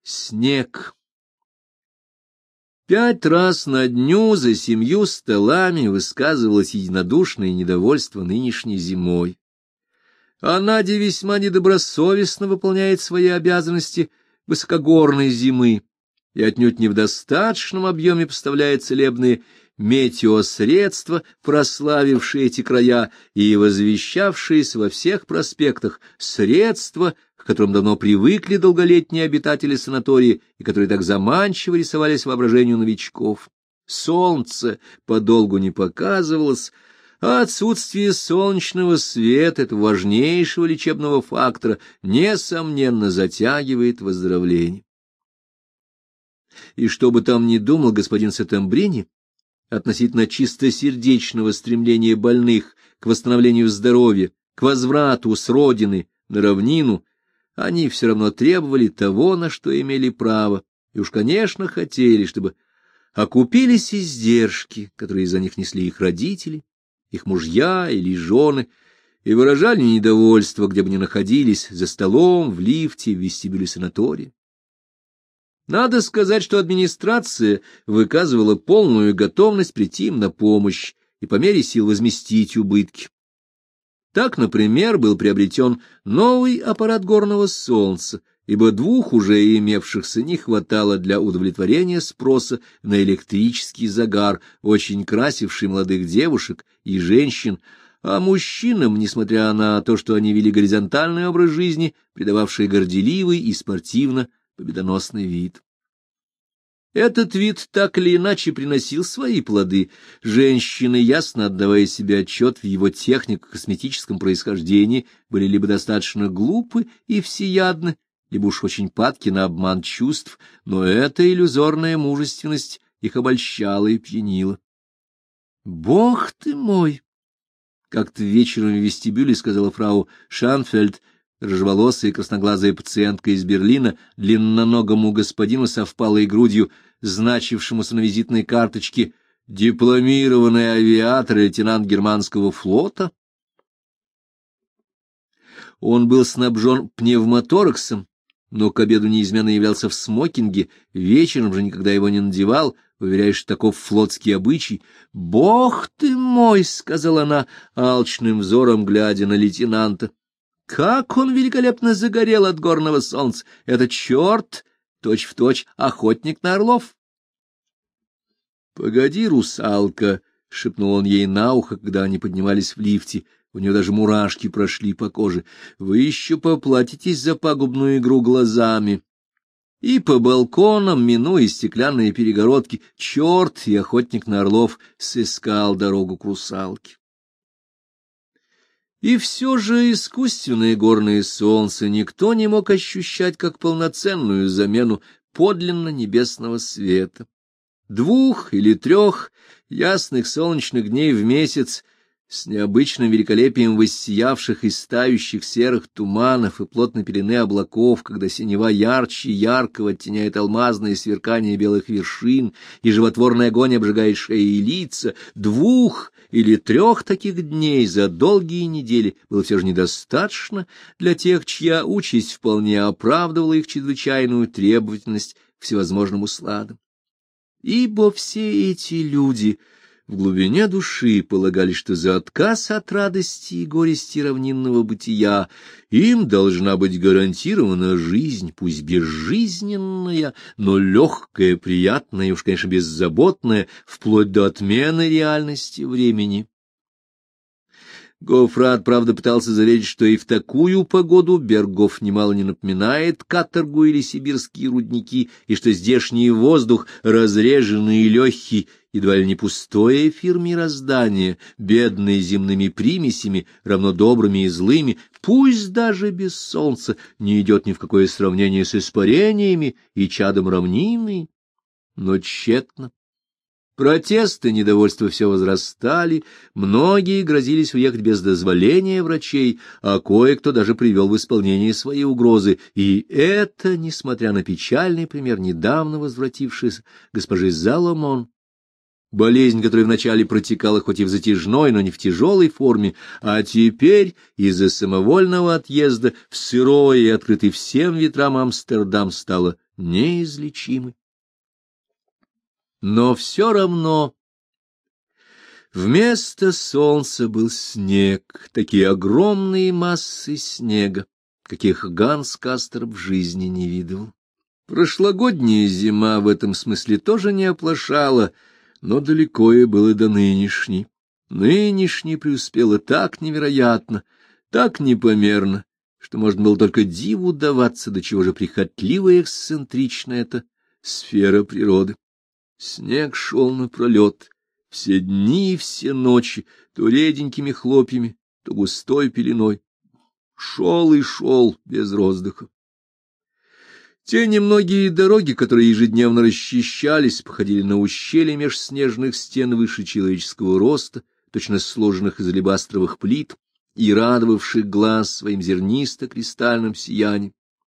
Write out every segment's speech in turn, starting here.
Снег. 5 раз на дню за 7 столами высказывалось единодушное недовольство нынешней зимой. А Надя весьма недобросовестно выполняет свои обязанности высокогорной зимы и отнюдь не в достаточном объеме поставляет целебные метеосредства, прославившие эти края и возвещавшиеся во всех проспектах, средства, к которым давно привыкли долголетние обитатели санатория и которые так заманчиво рисовались воображению новичков. Солнце подолгу не показывалось, а отсутствие солнечного света, этого важнейшего лечебного фактора, несомненно затягивает выздоровление. И что бы там ни думал господин Сеттембрини относительно чистосердечного стремления больных к восстановлению здоровья, к возврату с родины на равнину, они все равно требовали того, на что имели право, и уж, конечно, хотели, чтобы окупились издержки, которые за них несли их родители, их мужья или жены, и выражали недовольство, где бы ни находились, за столом, в лифте, в вестибюле санатория. Надо сказать, что администрация выказывала полную готовность прийти им на помощь и по мере сил возместить убытки. Так, например, был приобретен новый аппарат горного солнца, ибо 2 уже имевшихся не хватало для удовлетворения спроса на электрический загар, очень красивший молодых девушек и женщин, а мужчинам, несмотря на то, что они вели горизонтальный образ жизни, придававший горделивый и спортивно-победоносный вид. Этот вид так или иначе приносил свои плоды. Женщины, ясно отдавая себе отчет в его технико-косметическом происхождении, были либо достаточно глупы и всеядны, либо уж очень падки на обман чувств, но эта иллюзорная мужественность их обольщала и пьянила. «Бог ты мой!» — как-то вечером в вестибюле сказала фрау Шанфельд, рыжеволосая и красноглазая пациентка из Берлина, длинноногому господину со впалой грудью, значившемуся на визитной карточке дипломированный авиатор и лейтенант германского флота. Он был снабжен пневмотораксом, но к обеду неизменно являлся в смокинге, вечером же никогда его не надевал, уверяя, что таков флотский обычай. «Бог ты мой!» — сказала она, алчным взором глядя на лейтенанта. «Как он великолепно загорел от горного солнца! Это черт, точь-в-точь охотник на орлов!» «Погоди, русалка!» — шепнул он ей на ухо, когда они поднимались в лифте. У нее даже мурашки прошли по коже. «Вы еще поплатитесь за пагубную игру глазами!» И по балконам, минуя стеклянные перегородки, черт и охотник на орлов сыскал дорогу к русалке. И все же искусственное горное солнце никто не мог ощущать как полноценную замену подлинно небесного света. 2 или 3 ясных солнечных дней в месяц с необычным великолепием воссиявших и стающих серых туманов и плотной пелены облаков, когда синева ярче яркого оттеняет алмазное сверкание белых вершин, и животворный огонь обжигает шеи и лица, 2 или 3 таких дней за долгие недели было все же недостаточно для тех, чья участь вполне оправдывала их чрезвычайную требовательность к всевозможным усладам. Ибо все эти люди в глубине души полагали, что за отказ от радости и горести равнинного бытия им должна быть гарантирована жизнь, пусть безжизненная, но легкая, приятная и уж, конечно, беззаботная, вплоть до отмены реальности времени. Гофрат, правда, пытался заверить, что и в такую погоду Бергов немало не напоминает каторгу или сибирские рудники, и что здешний воздух, разреженный и легкий, едва ли не пустое эфир мироздания, бедный земными примесями, равно добрыми и злыми, пусть даже без солнца, не идет ни в какое сравнение с испарениями и чадом равнины, но тщетно. Протесты, недовольство все возрастали, многие грозились уехать без дозволения врачей, а кое-кто даже привел в исполнение свои угрозы, и это, несмотря на печальный пример недавно возвратившейся госпожи Заломон. Болезнь, которая вначале протекала хоть и в затяжной, но не в тяжелой форме, а теперь из-за самовольного отъезда в сырой и открытый всем ветрам Амстердам стала неизлечимы. Но все равно вместо солнца был снег, такие огромные массы снега, каких Ганс Кастер в жизни не видывал. Прошлогодняя зима в этом смысле тоже не оплошала, но далеко и было до нынешней. Нынешней преуспела так невероятно, так непомерно, что можно было только диву даваться, до чего же прихотливая и эксцентрична эта сфера природы. Снег шел напролет, все дни и все ночи, то реденькими хлопьями, то густой пеленой. Шел и шел без роздыха. Те немногие дороги, которые ежедневно расчищались, походили на ущелья меж снежных стен выше человеческого роста, точно сложенных из алебастровых плит и радовавших глаз своим зернисто-кристальным сиянием.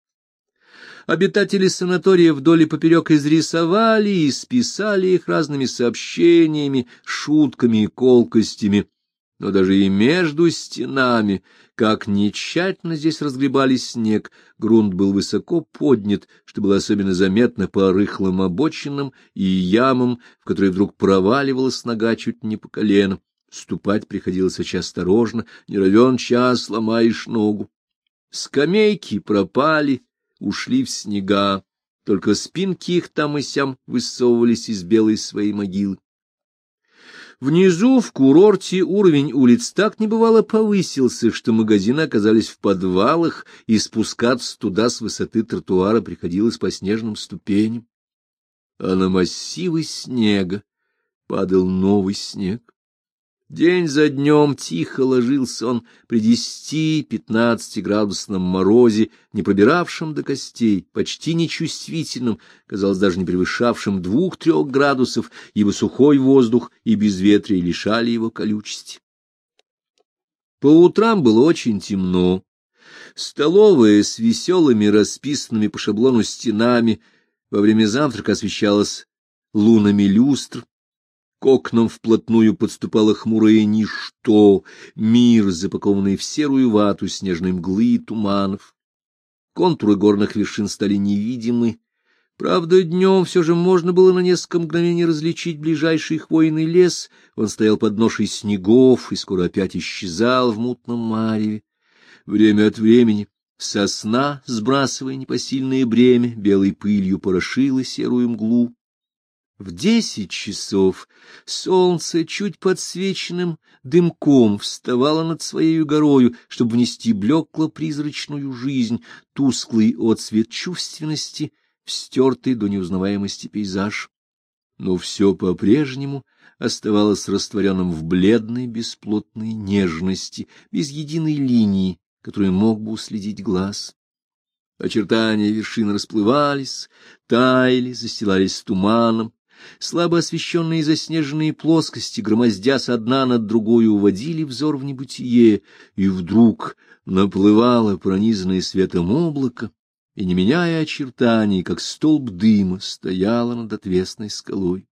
Обитатели санатория вдоль и поперек изрисовали и списали их разными сообщениями, шутками и колкостями, но даже и между стенами, как ни тщательно здесь разгребали снег, грунт был высоко поднят, что было особенно заметно по рыхлым обочинам и ямам, в которые вдруг проваливалась нога чуть не по колено. Ступать приходилось очень осторожно, не равен час сломаешь ногу. Скамейки пропали, ушли в снега, только спинки их там и сям высовывались из белой своей могилы. Внизу, в курорте, уровень улиц так небывало повысился, что магазины оказались в подвалах, и спускаться туда с высоты тротуара приходилось по снежным ступеням. А на массивы снега падал новый снег. День за днем тихо ложился он при 10-15-градусном морозе, не пробиравшем до костей, почти нечувствительным, казалось, даже не превышавшим 2-3 градусов, ибо сухой воздух и безветрие лишали его колючести. По утрам было очень темно. Столовая с веселыми, расписанными по шаблону стенами во время завтрака освещалась лунами люстр. К окнам вплотную подступало хмурое ничто, мир, запакованный в серую вату снежной мглы и туманов. Контуры горных вершин стали невидимы. Правда, днем все же можно было на несколько мгновений различить ближайший хвойный лес. Он стоял под ношей снегов и скоро опять исчезал в мутном мареве. Время от времени сосна, сбрасывая непосильное бремя, белой пылью порошила серую мглу. В 10 часов солнце, чуть подсвеченным дымком, вставало над своей горою, чтобы внести блекло-призрачную жизнь, тусклый отсвет чувственности в стертый до неузнаваемости пейзаж. Но все по-прежнему оставалось растворенным в бледной бесплотной нежности, без единой линии, которую мог бы уследить глаз. Очертания вершин расплывались, таяли, застилались туманом. Слабо освещенные заснеженные плоскости, громоздясь одна над другой, уводили взор в небытие, и вдруг наплывало пронизанное светом облако, и, не меняя очертаний, как столб дыма, стояло над отвесной скалой.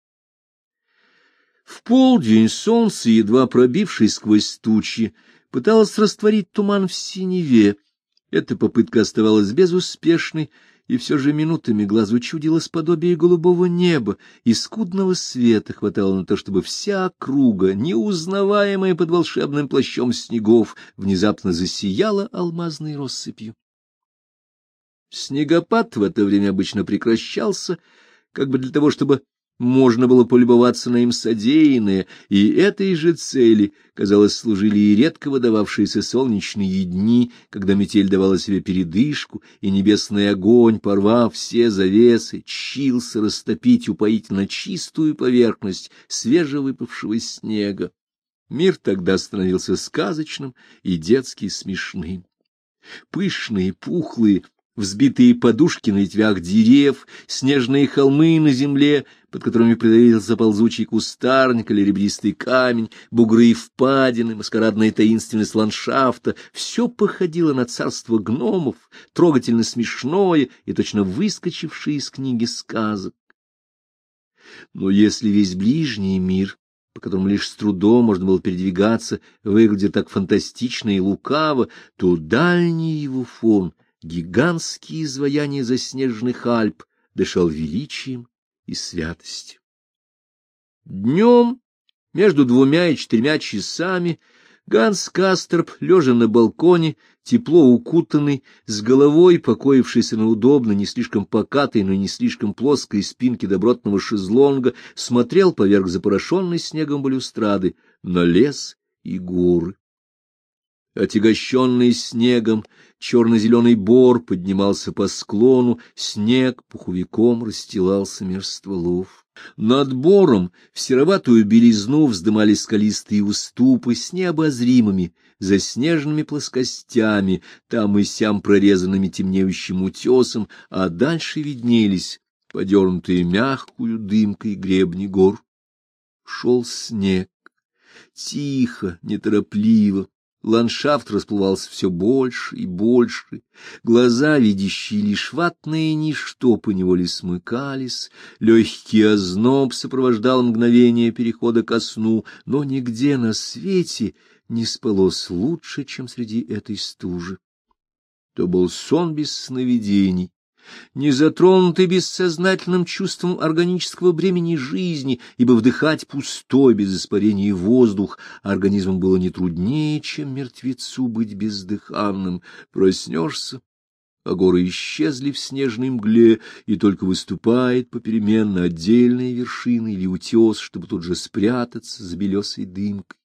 В полдень солнце, едва пробившись сквозь тучи, пыталось растворить туман в синеве. Эта попытка оставалась безуспешной, и все же минутами глазу чудилось подобие голубого неба, и скудного света хватало на то, чтобы вся округа, неузнаваемая под волшебным плащом снегов, внезапно засияла алмазной россыпью. Снегопад в это время обычно прекращался, как бы для того, чтобы можно было полюбоваться на им содеянное, и этой же цели, казалось, служили и редко выдававшиеся солнечные дни, когда метель давала себе передышку, и небесный огонь, порвав все завесы, чился растопить упоительно чистую поверхность свежевыпавшего снега. Мир тогда становился сказочным и детски смешным. Пышные, пухлые, взбитые подушки на ветвях дерев, снежные холмы на земле, под которыми притаился ползучий кустарник или ребристый камень, бугры и впадины, маскарадная таинственность ландшафта — все походило на царство гномов, трогательно смешное и точно выскочившее из книги сказок. Но если весь ближний мир, по которому лишь с трудом можно было передвигаться, выглядел так фантастично и лукаво, то дальний его фон — гигантские изваяния заснеженных Альп, дышал величием и святостью. Днем, между 2 и 4 часами, Ганс Касторп, лежа на балконе, тепло укутанный, с головой покоившийся на удобной, не слишком покатой, но не слишком плоской спинке добротного шезлонга, смотрел поверх запорошенной снегом балюстрады на лес и горы. Отягощенный снегом, черно-зеленый бор поднимался по склону, снег пуховиком расстилался меж стволов. Над бором в сероватую белизну вздымались скалистые уступы с необозримыми заснеженными плоскостями, там и сям прорезанными темнеющим утесом, а дальше виднелись подернутые мягкую дымкой гребни гор. Шел снег, тихо, неторопливо. Ландшафт расплывался все больше и больше, глаза, видящие лишь ватное ничто, поневоле смыкались, легкий озноб сопровождал мгновение перехода ко сну, но нигде на свете не спалось лучше, чем среди этой стужи. То был сон без сновидений, не затронутый бессознательным чувством органического бремени жизни, ибо вдыхать пустой, без испарений воздух организмом было не труднее, чем мертвецу быть бездыханным. Проснешься, а горы исчезли в снежной мгле, и только выступает попеременно отдельные вершины или утес, чтобы тут же спрятаться за белесой дымкой.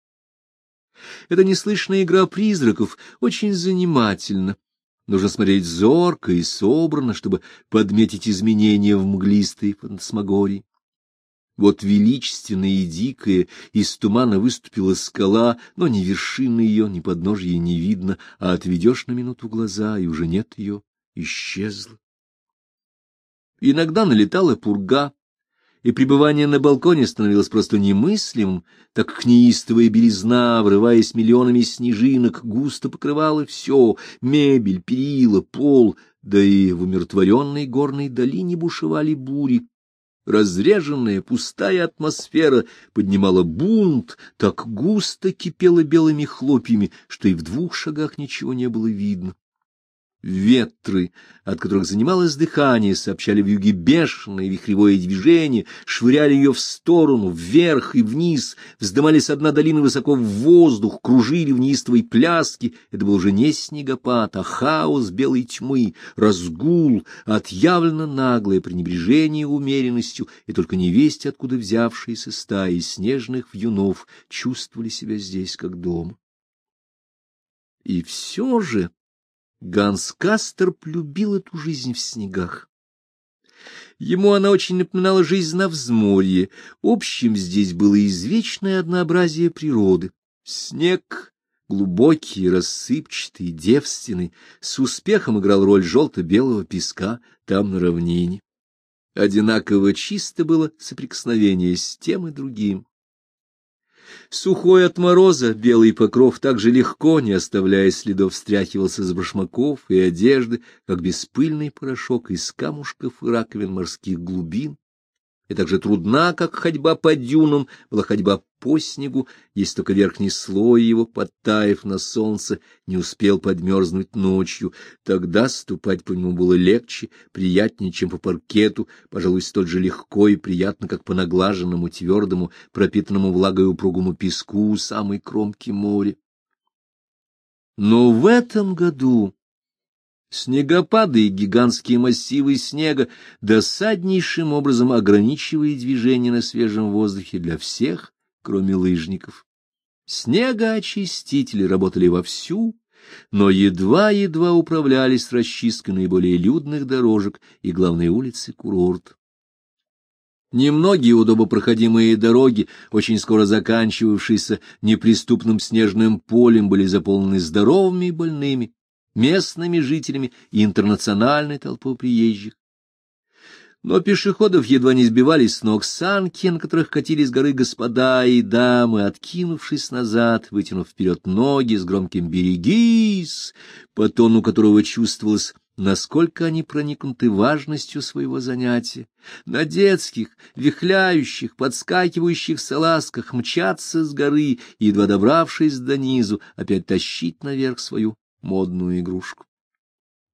Эта неслышная игра призраков очень занимательна. Нужно смотреть зорко и собранно, чтобы подметить изменения в мглистой фантасмагории. Вот величественная и дикая из тумана выступила скала, но ни вершины ее, ни подножья не видно, а отведешь на минуту глаза, и уже нет ее, исчезла. Иногда налетала пурга, и пребывание на балконе становилось просто немыслимым, так как неистовая белизна, врываясь миллионами снежинок, густо покрывала все — мебель, перила, пол, да и в умиротворенной горной долине бушевали бури. Разреженная, пустая атмосфера поднимала бунт, так густо кипела белыми хлопьями, что и в 2 шагах ничего не было видно. Ветры, от которых занималось дыхание, сообщали вьюге бешеное вихревое движение, швыряли ее в сторону, вверх и вниз, вздымали со дна долины высоко в воздух, кружили в неистовой пляске. Это был уже не снегопад, а хаос белой тьмы, разгул, отъявленно наглое пренебрежение умеренностью, и только невесть, откуда взявшиеся стаи снежных вьюнов чувствовали себя здесь как дома. И все же Ганс Касторп любил эту жизнь в снегах. Ему она очень напоминала жизнь на взморье. Общим здесь было извечное однообразие природы. Снег, глубокий, рассыпчатый, девственный, с успехом играл роль желто-белого песка там на равнине. Одинаково чисто было соприкосновение с тем и другим. Сухой от мороза белый покров так же легко, не оставляя следов, встряхивался с башмаков и одежды, как беспыльный порошок из камушков и раковин морских глубин. И так же трудна, как ходьба по дюнам, была ходьба по снегу, если только верхний слой его, подтаив на солнце, не успел подмерзнуть ночью. Тогда ступать по нему было легче, приятнее, чем по паркету, пожалуй, столь же легко и приятно, как по наглаженному, твердому, пропитанному влагой упругому песку у самой кромки моря. Но в этом году снегопады и гигантские массивы снега досаднейшим образом ограничивали движение на свежем воздухе для всех, кроме лыжников. Снегоочистители работали вовсю, но едва-едва управлялись с расчисткой наиболее людных дорожек и главной улицы курорта. Немногие удобопроходимые дороги, очень скоро заканчивавшиеся неприступным снежным полем, были заполнены здоровыми и больными, местными жителями и интернациональной толпой приезжих. Но пешеходов едва не сбивали с ног санки, на которых катились с горы господа и дамы, откинувшись назад, вытянув вперед ноги с громким «берегись», по тону которого чувствовалось, насколько они проникнуты важностью своего занятия. На детских, вихляющих, подскакивающих салазках мчаться с горы и, едва добравшись до низу, опять тащить наверх свою модную игрушку.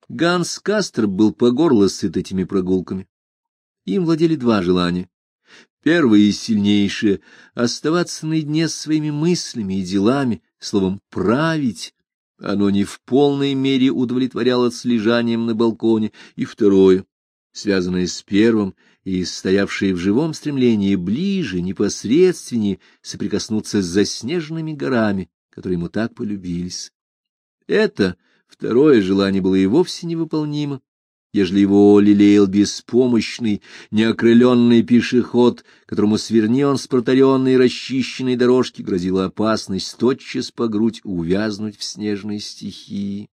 Ганс Касторп был по горло сыт этими прогулками. Им владели два желания. Первое и сильнейшее — оставаться наедине с своими мыслями и делами, словом, править. Оно не в полной мере удовлетворяло слежанием на балконе. И второе, связанное с первым и стоявшее в живом стремлении ближе, непосредственнее соприкоснуться с заснеженными горами, которые ему так полюбились. Это второе желание было и вовсе невыполнимо, ежели его лелеял беспомощный, неокрыленный пешеход, которому, сверни он с протаренной и расчищенной дорожки, грозила опасность тотчас по грудь увязнуть в снежной стихии.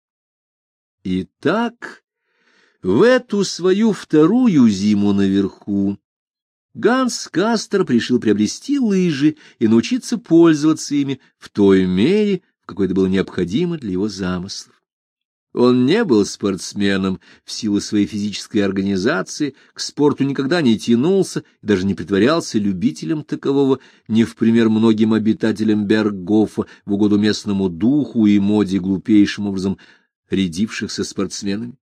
Итак, в эту свою вторую зиму наверху Ганс Касторп решил приобрести лыжи и научиться пользоваться ими в той мере, в какой это было необходимо для его замыслов. Он не был спортсменом в силу своей физической организации, к спорту никогда не тянулся и даже не притворялся любителем такового, не в пример многим обитателям Берггофа, в угоду местному духу и моде глупейшим образом рядившихся спортсменами.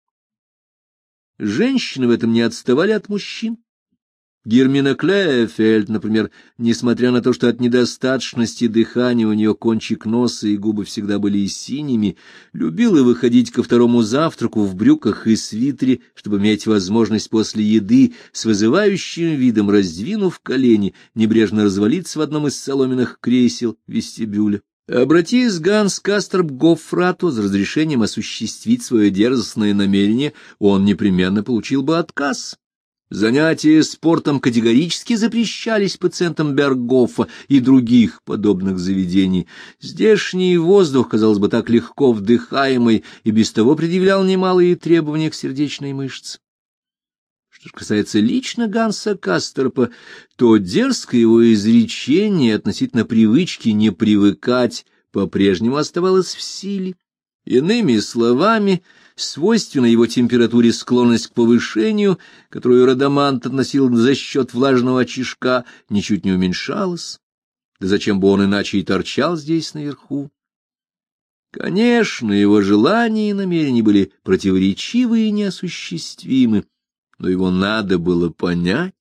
Женщины в этом не отставали от мужчин. Гермина Клеефельд, например, несмотря на то, что от недостаточности дыхания у нее кончик носа и губы всегда были синими, любила выходить ко второму завтраку в брюках и свитере, чтобы иметь возможность после еды с вызывающим видом, раздвинув колени, небрежно развалиться в одном из соломенных кресел вестибюля. Обратись Ганс Касторп к Гоффрату за разрешением осуществить свое дерзостное намерение, он непременно получил бы отказ. Занятия спортом категорически запрещались пациентам Берггофа и других подобных заведений. Здешний воздух, казалось бы, так легко вдыхаемый, и без того предъявлял немалые требования к сердечной мышце. Что же касается лично Ганса Касторпа, то дерзкое его изречение относительно привычки не привыкать по-прежнему оставалось в силе. Иными словами, свойственна его температуре склонность к повышению, которую Радамант относил за счет влажного очишка, ничуть не уменьшалась. Да зачем бы он иначе и торчал здесь наверху? Конечно, его желания и намерения были противоречивы и неосуществимы, но его надо было понять.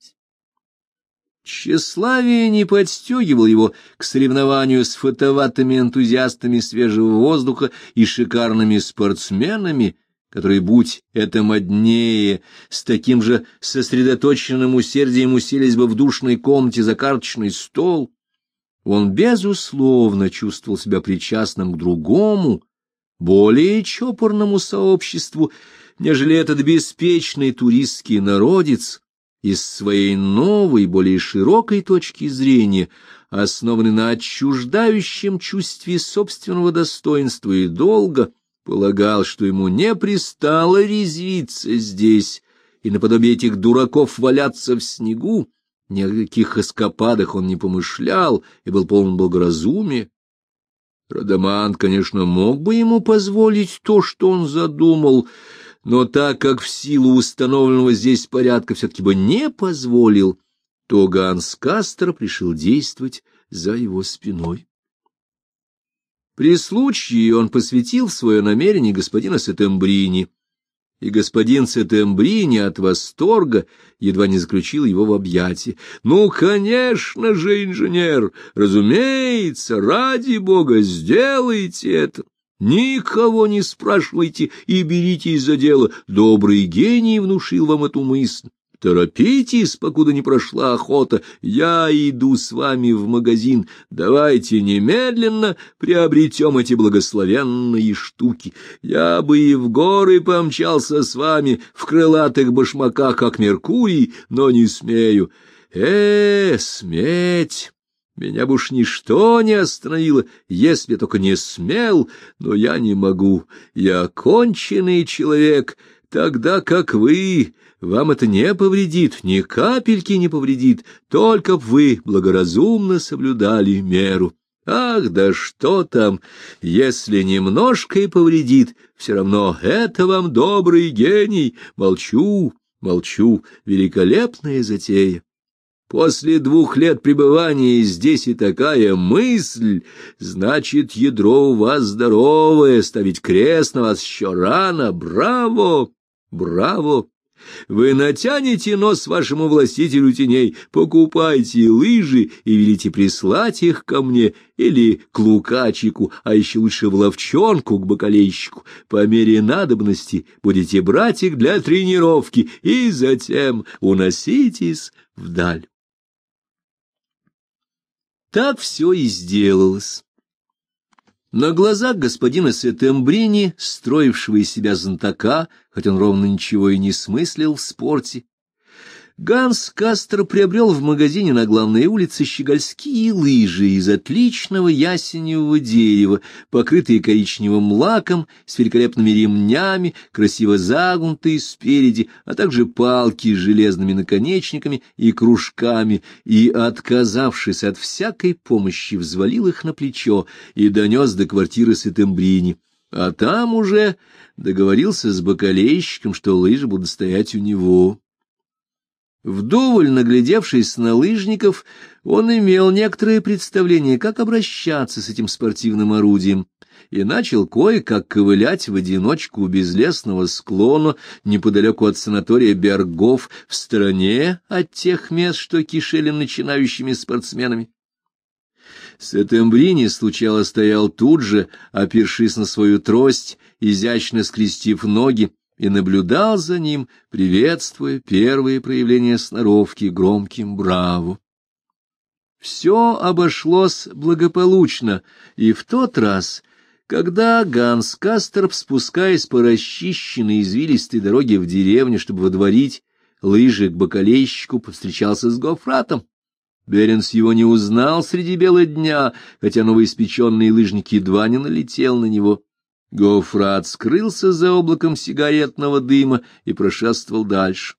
Тщеславие не подстегивало его к соревнованию с фотоватыми энтузиастами свежего воздуха и шикарными спортсменами, которые, будь это моднее, с таким же сосредоточенным усердием уселись бы в душной комнате за карточный стол. Он, безусловно, чувствовал себя причастным к другому, более чопорному сообществу, нежели этот беспечный туристский народец, из своей новой, более широкой точки зрения, основанной на отчуждающем чувстве собственного достоинства и долга, полагал, что ему не пристало резвиться здесь и наподобие этих дураков валяться в снегу. Ни о каких эскападах он не помышлял и был полон благоразумия. Радамант, конечно, мог бы ему позволить то, что он задумал, но так как в силу установленного здесь порядка все-таки бы не позволил, то Ганс Касторп решил действовать за его спиной. При случае он посвятил свое намерение господина Сеттембрини, и господин Сеттембрини от восторга едва не заключил его в объятия. «Ну, конечно же, инженер, разумеется, ради бога, сделайте это! Никого не спрашивайте и беритесь за дело. Добрый гений внушил вам эту мысль. Торопитесь, покуда не прошла охота. Я иду с вами в магазин. Давайте немедленно приобретем эти благословенные штуки. Я бы и в горы помчался с вами в крылатых башмаках, как Меркурий, но не смею. Сметь! Меня бы уж ничто не остановило, если я только не смел, но я не могу. Я конченый человек, тогда как вы. Вам это не повредит, ни капельки не повредит, только б вы благоразумно соблюдали меру. Ах, да что там, если немножко и повредит, все равно это вам добрый гений. Молчу, великолепная затея. После 2 лет пребывания здесь и такая мысль, значит, ядро у вас здоровое, ставить крест на вас еще рано. Браво! Браво! Вы натянете нос вашему властителю теней, покупайте лыжи и велите прислать их ко мне или к лукачику, а еще лучше в ловчонку к бакалейщику. По мере надобности будете брать их для тренировки и затем уноситесь вдаль. Так все и сделалось. На глазах господина Сеттембрини, строившего из себя знатока, хоть он ровно ничего и не смыслил в спорте, Ганс Кастер приобрел в магазине на главной улице щегольские лыжи из отличного ясеневого дерева, покрытые коричневым лаком, с великолепными ремнями, красиво загнутые спереди, а также палки с железными наконечниками и кружками, и, отказавшись от всякой помощи, взвалил их на плечо и донес до квартиры Сеттембрини, а там уже договорился с бакалейщиком, что лыжи будут стоять у него. Вдоволь наглядевшись на лыжников, он имел некоторое представление, как обращаться с этим спортивным орудием, и начал кое-как ковылять в одиночку у безлесного склона неподалеку от санатория Бергов, в стороне от тех мест, что кишели начинающими спортсменами. Сеттембрини случалось стоял тут же, опершись на свою трость, изящно скрестив ноги, и наблюдал за ним, приветствуя первые проявления сноровки громким «браво». Все обошлось благополучно, и в тот раз, когда Ганс Кастерп, спускаясь по расчищенной извилистой дороге в деревню, чтобы водворить лыжи к бакалейщику, повстречался с Гофратом. Беренс его не узнал среди бела дня, хотя новоиспеченный лыжник едва не налетел на него. Гофрат скрылся за облаком сигаретного дыма и прошествовал дальше.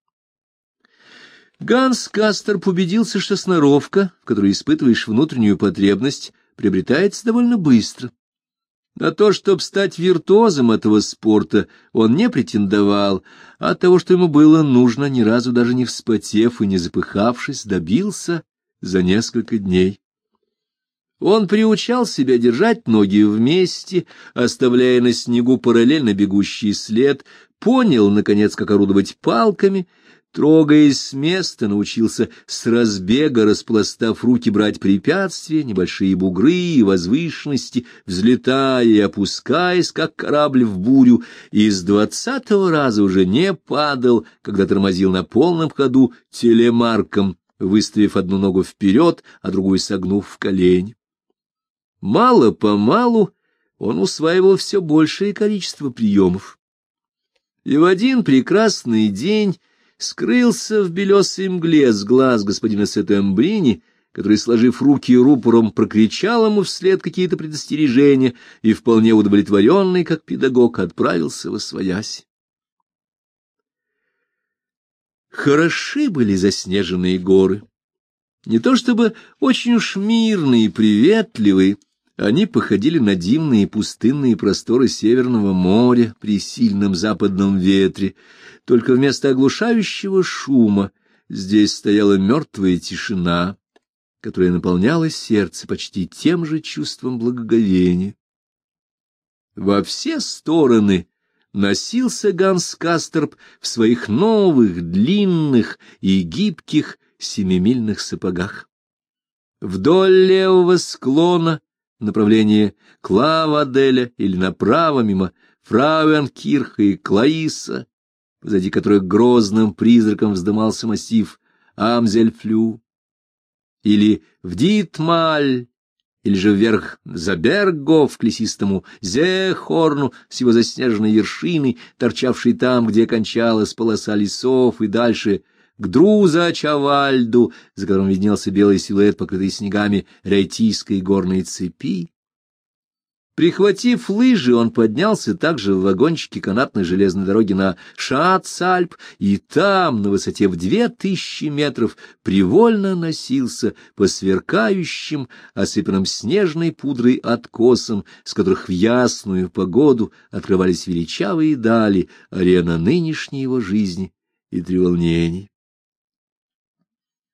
Ганс Кастерп убедился, что сноровка, в которой испытываешь внутреннюю потребность, приобретается довольно быстро. На то, чтобы стать виртуозом этого спорта, он не претендовал, а от того, что ему было нужно, ни разу даже не вспотев и не запыхавшись, добился за несколько дней. Он приучал себя держать ноги вместе, оставляя на снегу параллельно бегущий след, понял, наконец, как орудовать палками, трогаясь с места, научился с разбега, распластав руки, брать препятствия, небольшие бугры и возвышенности, взлетая и опускаясь, как корабль в бурю, и с 20-го раза уже не падал, когда тормозил на полном ходу телемарком, выставив одну ногу вперед, а другую согнув в колени. Мало-помалу он усваивал все большее количество приемов. И в один прекрасный день скрылся в белесой мгле с глаз господина Сеттембрини, который, сложив руки рупором, прокричал ему вслед какие-то предостережения и, вполне удовлетворенный, как педагог, отправился восвоясь. Хороши были заснеженные горы. Не то чтобы очень уж мирные и приветливые, они походили на дивные пустынные просторы Северного моря при сильном западном ветре, только вместо оглушающего шума здесь стояла мертвая тишина, которая наполняла сердце почти тем же чувством благоговения. Во все стороны носился Ганс Кастерп в своих новых, длинных и гибких семимильных сапогах. Вдоль левого склона в направлении Клаваделя или направо мимо Фрауенкирха и Клаиса, позади которых грозным призраком вздымался массив Амзельфлю, или в Дитмаль, или же вверх за Бергов к лесистому Зехорну с его заснеженной вершиной, торчавшей там, где кончалась полоса лесов, и дальше к Друза-Чавальду, за которым виднелся белый силуэт, покрытый снегами Рейтийской горной цепи. Прихватив лыжи, он поднялся также в вагончике канатной железной дороги на Шацальп, и там, на высоте в 2000 метров, привольно носился по сверкающим, осыпанным снежной пудрой откосам, с которых в ясную погоду открывались величавые дали, арена нынешней его жизни и треволнений.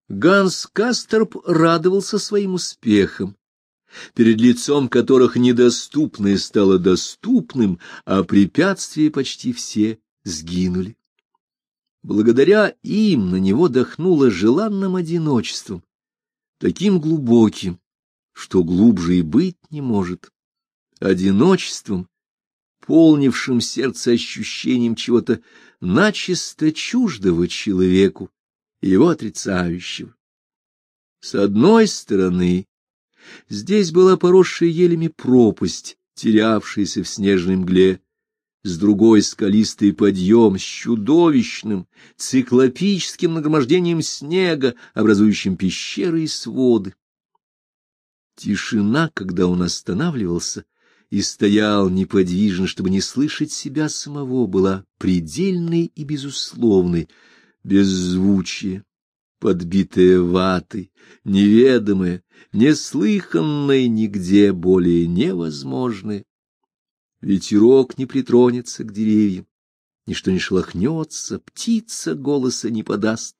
Ганс Касторп радовался своим успехам, перед лицом которых недоступное стало доступным, а препятствия почти все сгинули. Благодаря им на него дохнуло желанным одиночеством, таким глубоким, что глубже и быть не может, одиночеством, полнившим сердце ощущением чего-то начисто чуждого человеку, его отрицающего. С одной стороны, здесь была поросшая елями пропасть, терявшаяся в снежной мгле, с другой — скалистый подъем с чудовищным, циклопическим нагромождением снега, образующим пещеры и своды. Тишина, когда он останавливался и стоял неподвижно, чтобы не слышать себя самого, была предельной и безусловной. Беззвучие, подбитое ватой, неведомое, неслыханное нигде более невозможное. Ветерок не притронется к деревьям, ничто не шелохнется, птица голоса не подаст.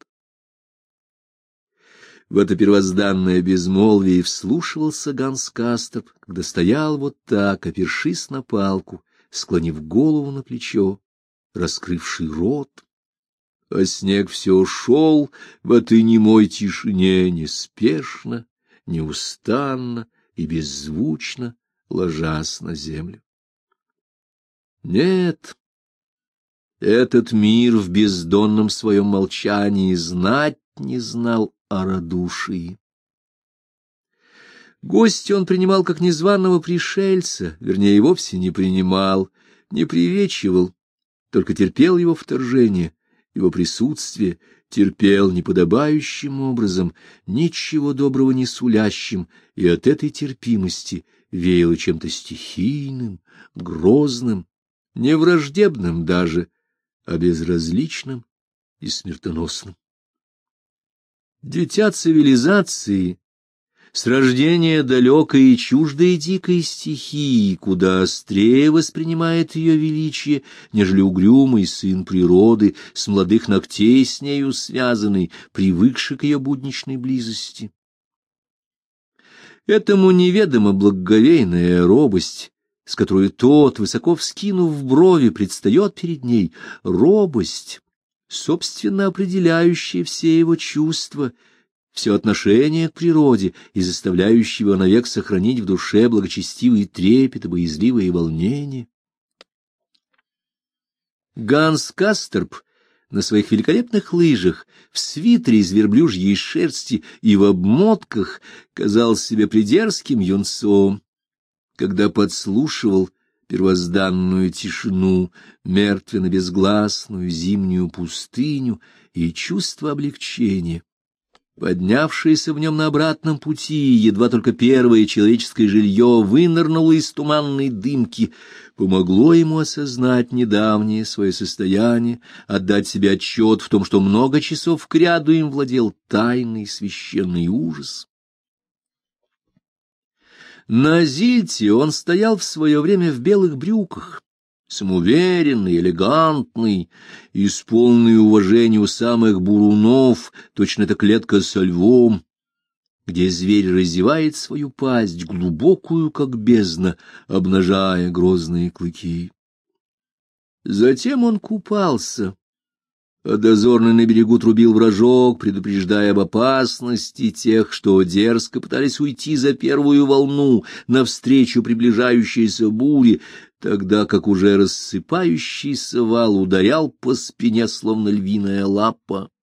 В это первозданное безмолвие вслушивался Ганс Касторп, когда стоял вот так, опершись на палку, склонив голову на плечо, раскрывший рот. А снег все шел в этой немой тишине неспешно, неустанно и беззвучно, ложась на землю. Нет, этот мир в бездонном своем молчании знать не знал о радушии. Гостя он принимал как незваного пришельца, вернее, и вовсе не принимал, не привечивал, только терпел его вторжение, его присутствие, терпел неподобающим образом, ничего доброго не сулящим, и от этой терпимости веяло чем-то стихийным, грозным, не враждебным даже, а безразличным и смертоносным. Дитя цивилизации, с рождения далекой и чуждой дикой стихии, куда острее воспринимает ее величие, нежели угрюмый сын природы, с молодых ногтей с нею связанный, привыкший к ее будничной близости. Этому неведома благоговейная робость, с которой тот, высоко вскинув брови, предстает перед ней, робость, собственно определяющая все его чувства, все отношение к природе и заставляющее его навек сохранить в душе благочестивый трепет и боязливое волнение. Ганс Касторп на своих великолепных лыжах, в свитере из верблюжьей шерсти и в обмотках казался себе придерзким юнцом, когда подслушивал первозданную тишину, мертвенно-безгласную зимнюю пустыню и чувство облегчения, поднявшееся в нем на обратном пути, едва только первое человеческое жилье вынырнуло из туманной дымки, помогло ему осознать недавнее свое состояние, отдать себе отчет в том, что много часов кряду им владел тайный священный ужас. На Зильте он стоял в свое время в белых брюках, самоуверенный, элегантный, исполненный уважения у самых бурунов, точно эта клетка со львом, где зверь разевает свою пасть, глубокую, как бездна, обнажая грозные клыки. Затем он купался, а дозорный на берегу трубил в рожок, предупреждая об опасности тех, что дерзко пытались уйти за первую волну навстречу приближающейся буре, тогда как уже рассыпающийся вал ударял по спине, словно львиная лапа.